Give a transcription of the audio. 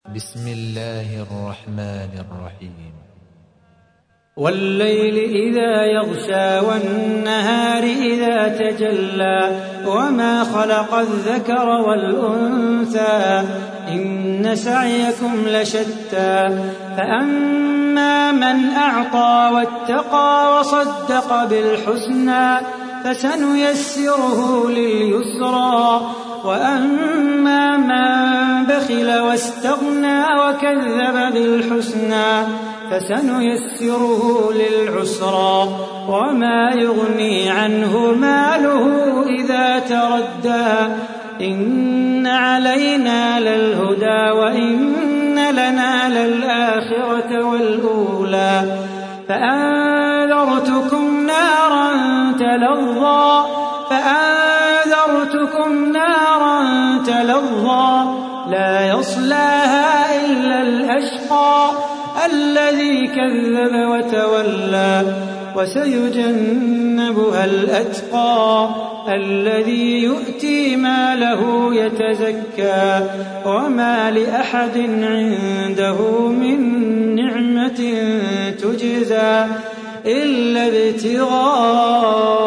بسم الله الرحمن الرحيم. والليل إذا يغشى والنهار إذا تجلى وما خلق الذكر والأنثى إن سعيكم لشتى فأما من أعطى واتقى وصدق بالحسنى فسنيسره لليسرى وأما من بخل واستغنى وكذب بالحسنى فسنيسره للعسرى وما يغني عنه ماله إذا تردى إن علينا للهدى وإن لنا للآخرة والأولى فأنذرتكم نارا تلظى لا يصلاها إلا الأشقى الذي كذب وتولى وسيجنبها الأتقى الذي يؤتي ماله يتزكى وما لأحد عنده من نعمة تجزى إلا ابتغاء